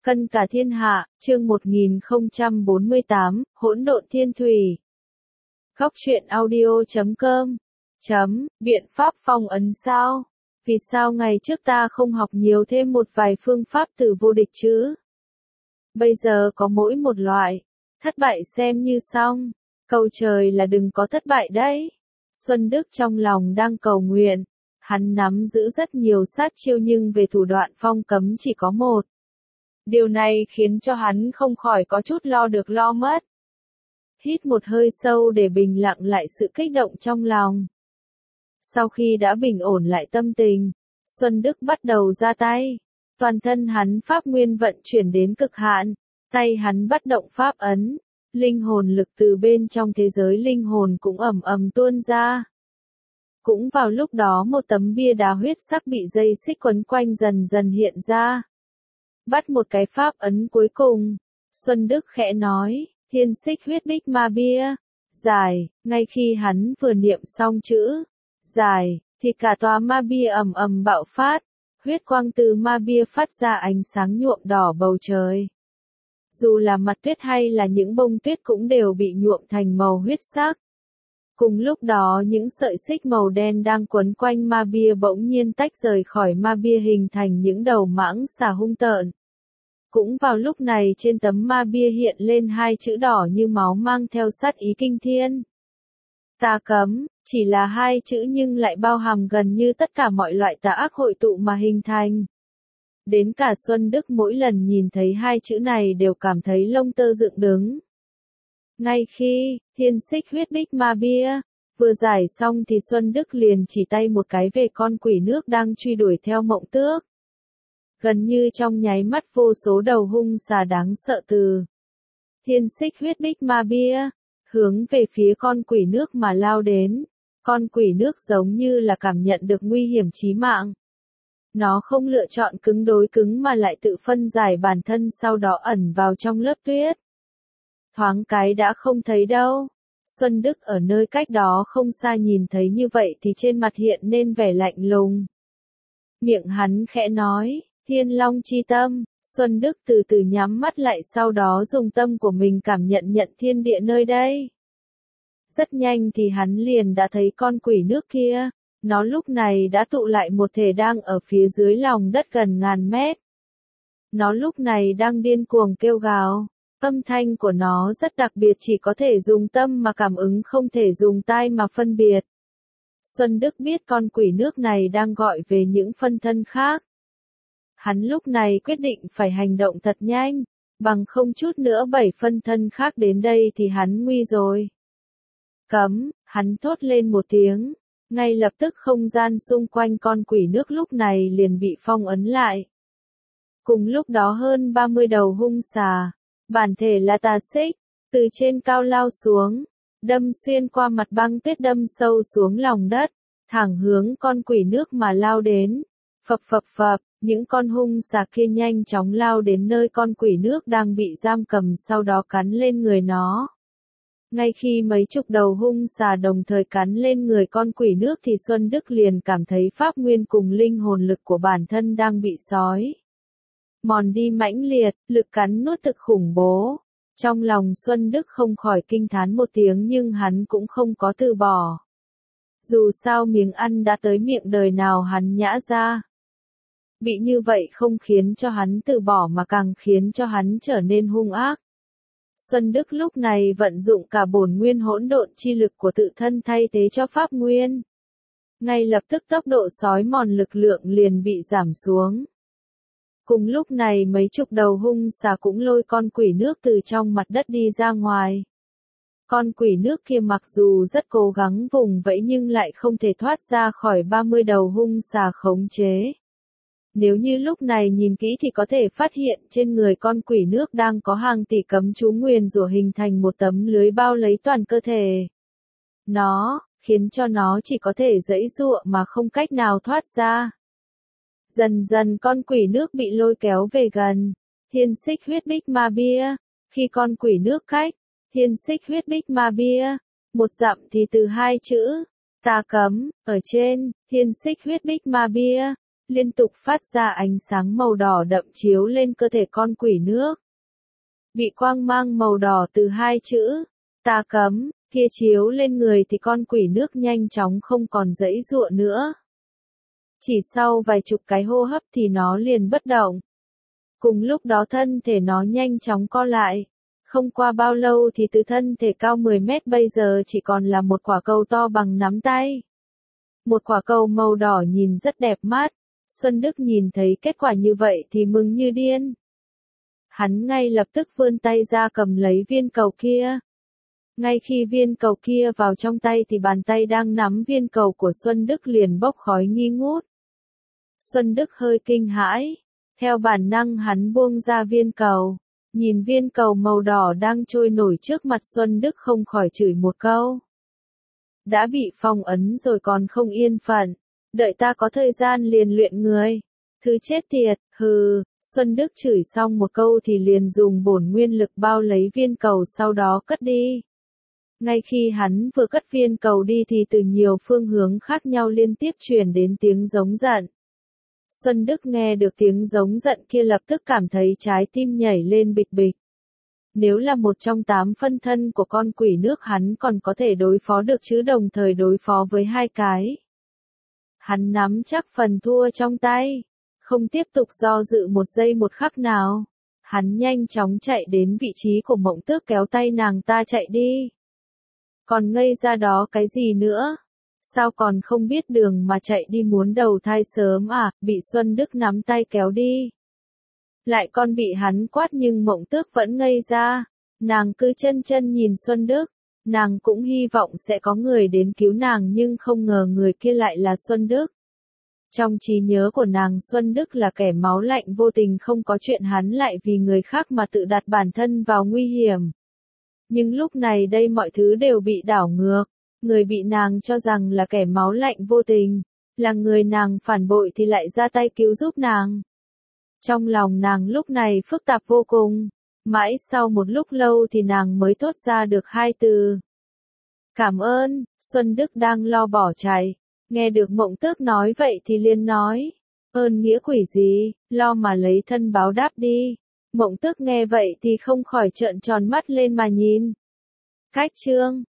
Cân cả thiên hạ, chương 1048, hỗn độn thiên thủy. Góc truyện audio.com. Biện pháp phong ấn sao? Vì sao ngày trước ta không học nhiều thêm một vài phương pháp từ vô địch chứ? Bây giờ có mỗi một loại. Thất bại xem như xong. Cầu trời là đừng có thất bại đấy. Xuân Đức trong lòng đang cầu nguyện. Hắn nắm giữ rất nhiều sát chiêu nhưng về thủ đoạn phong cấm chỉ có một. Điều này khiến cho hắn không khỏi có chút lo được lo mất. Hít một hơi sâu để bình lặng lại sự kích động trong lòng. Sau khi đã bình ổn lại tâm tình, Xuân Đức bắt đầu ra tay. Toàn thân hắn pháp nguyên vận chuyển đến cực hạn, tay hắn bắt động pháp ấn, linh hồn lực từ bên trong thế giới linh hồn cũng ầm ầm tuôn ra. Cũng vào lúc đó một tấm bia đá huyết sắc bị dây xích quấn quanh dần dần hiện ra. Bắt một cái pháp ấn cuối cùng, Xuân Đức khẽ nói, thiên xích huyết bích ma bia, giải, ngay khi hắn vừa niệm xong chữ, giải, thì cả tòa ma bia ầm ầm bạo phát, huyết quang từ ma bia phát ra ánh sáng nhuộm đỏ bầu trời. Dù là mặt tuyết hay là những bông tuyết cũng đều bị nhuộm thành màu huyết sắc. Cùng lúc đó những sợi xích màu đen đang quấn quanh ma bia bỗng nhiên tách rời khỏi ma bia hình thành những đầu mãng xà hung tợn. Cũng vào lúc này trên tấm ma bia hiện lên hai chữ đỏ như máu mang theo sát ý kinh thiên. Tà cấm, chỉ là hai chữ nhưng lại bao hàm gần như tất cả mọi loại tà ác hội tụ mà hình thành. Đến cả Xuân Đức mỗi lần nhìn thấy hai chữ này đều cảm thấy lông tơ dựng đứng. Ngay khi, thiên xích huyết bích ma bia, vừa giải xong thì Xuân Đức liền chỉ tay một cái về con quỷ nước đang truy đuổi theo Mộng Tước. Gần như trong nháy mắt vô số đầu hung xà đáng sợ từ thiên xích huyết bích ma bia, hướng về phía con quỷ nước mà lao đến. Con quỷ nước giống như là cảm nhận được nguy hiểm chí mạng. Nó không lựa chọn cứng đối cứng mà lại tự phân giải bản thân sau đó ẩn vào trong lớp tuyết. Thoáng cái đã không thấy đâu. Xuân Đức ở nơi cách đó không xa nhìn thấy như vậy thì trên mặt hiện nên vẻ lạnh lùng. Miệng hắn khẽ nói, Thiên Long chi tâm, Xuân Đức từ từ nhắm mắt lại sau đó dùng tâm của mình cảm nhận thiên địa nơi đây. Rất nhanh thì hắn liền đã thấy con quỷ nước kia, nó lúc này đã tụ lại một thể đang ở phía dưới lòng đất gần ngàn mét. Nó lúc này đang điên cuồng kêu gào. Âm thanh của nó rất đặc biệt chỉ có thể dùng tâm mà cảm ứng không thể dùng tai mà phân biệt. Xuân Đức biết con quỷ nước này đang gọi về những phân thân khác. Hắn lúc này quyết định phải hành động thật nhanh, bằng không chút nữa 7 phân thân khác đến đây thì hắn nguy rồi. Cấm, hắn thốt lên một tiếng, ngay lập tức không gian xung quanh con quỷ nước lúc này liền bị phong ấn lại. Cùng lúc đó hơn 30 đầu hung xà, bản thể là tà xích, từ trên cao lao xuống, đâm xuyên qua mặt băng tuyết đâm sâu xuống lòng đất, thẳng hướng con quỷ nước mà lao đến. Phập phập phập, những con hung xà kia nhanh chóng lao đến nơi con quỷ nước đang bị giam cầm sau đó cắn lên người nó. Ngay khi mấy chục đầu hung xà đồng thời cắn lên người con quỷ nước thì Xuân Đức liền cảm thấy pháp nguyên cùng linh hồn lực của bản thân đang bị xói mòn đi mãnh liệt, lực cắn nuốt thực khủng bố. Trong lòng Xuân Đức không khỏi kinh thán một tiếng nhưng hắn cũng không có từ bỏ. Dù sao miếng ăn đã tới miệng đời nào hắn nhã ra. Bị như vậy không khiến cho hắn từ bỏ mà càng khiến cho hắn trở nên hung ác. Xuân Đức lúc này vận dụng cả bổn nguyên hỗn độn chi lực của tự thân thay thế cho pháp nguyên. Ngay lập tức tốc độ xói mòn lực lượng liền bị giảm xuống. Cùng lúc này mấy chục đầu hung xà cũng lôi con quỷ nước từ trong mặt đất đi ra ngoài. Con quỷ nước kia mặc dù rất cố gắng vùng vẫy nhưng lại không thể thoát ra khỏi 30 đầu hung xà khống chế. Nếu như lúc này nhìn kỹ thì có thể phát hiện trên người con quỷ nước đang có hàng tỷ cấm chú nguyền rủa hình thành một tấm lưới bao lấy toàn cơ thể. Nó, khiến cho nó chỉ có thể giãy giụa mà không cách nào thoát ra. Dần dần con quỷ nước bị lôi kéo về gần. Thiên xích huyết bích ma bia. Khi con quỷ nước cách, thiên xích huyết bích ma bia, một dặm thì từ hai chữ, tà cấm, ở trên, thiên xích huyết bích ma bia, liên tục phát ra ánh sáng màu đỏ đậm chiếu lên cơ thể con quỷ nước. Bị quang mang màu đỏ từ hai chữ "ta cấm" kia chiếu lên người thì con quỷ nước nhanh chóng không còn giãy giụa nữa. Chỉ sau vài chục cái hô hấp thì nó liền bất động. Cùng lúc đó thân thể nó nhanh chóng co lại. Không qua bao lâu thì từ thân thể cao 10 mét bây giờ chỉ còn là một quả cầu to bằng nắm tay. Một quả cầu màu đỏ nhìn rất đẹp mắt. Xuân Đức nhìn thấy kết quả như vậy thì mừng như điên. Hắn ngay lập tức vươn tay ra cầm lấy viên cầu kia. Ngay khi viên cầu kia vào trong tay thì bàn tay đang nắm viên cầu của Xuân Đức liền bốc khói nghi ngút. Xuân Đức hơi kinh hãi. Theo bản năng hắn buông ra viên cầu. Nhìn viên cầu màu đỏ đang trôi nổi trước mặt Xuân Đức không khỏi chửi một câu. Đã bị phong ấn rồi còn không yên phận. Đợi ta có thời gian liền luyện người. Thứ chết tiệt, hừ. Xuân Đức chửi xong một câu thì liền dùng bổn nguyên lực bao lấy viên cầu sau đó cất đi. Ngay khi hắn vừa cất viên cầu đi thì từ nhiều phương hướng khác nhau liên tiếp truyền đến tiếng giống giận. Xuân Đức nghe được tiếng giống giận kia lập tức cảm thấy trái tim nhảy lên bịch bịch. Nếu là một trong 8 phân thân của con quỷ nước hắn còn có thể đối phó được chứ đồng thời đối phó với 2 cái. Hắn nắm chắc phần thua trong tay. Không tiếp tục do dự một giây một khắc nào. Hắn nhanh chóng chạy đến vị trí của Mộng Tước kéo tay nàng ta chạy đi. Còn ngây ra đó cái gì nữa? Sao còn không biết đường mà chạy đi muốn đầu thai sớm à, bị Xuân Đức nắm tay kéo đi. Lại còn bị hắn quát nhưng Mộng Tước vẫn ngây ra. Nàng cứ chân chân nhìn Xuân Đức. Nàng cũng hy vọng sẽ có người đến cứu nàng nhưng không ngờ người kia lại là Xuân Đức. Trong trí nhớ của nàng Xuân Đức là kẻ máu lạnh vô tình không có chuyện hắn lại vì người khác mà tự đặt bản thân vào nguy hiểm. Nhưng lúc này đây mọi thứ đều bị đảo ngược. Người bị nàng cho rằng là kẻ máu lạnh vô tình, là người nàng phản bội thì lại ra tay cứu giúp nàng. Trong lòng nàng lúc này phức tạp vô cùng. Mãi sau một lúc lâu thì nàng mới thốt ra được 2 từ. Cảm ơn. Xuân Đức đang lo bỏ chạy. Nghe được Mộng Tước nói vậy thì liền nói. Ơn nghĩa quỷ gì, lo mà lấy thân báo đáp đi. Mộng Tước nghe vậy thì không khỏi trợn tròn mắt lên mà nhìn. Cách chương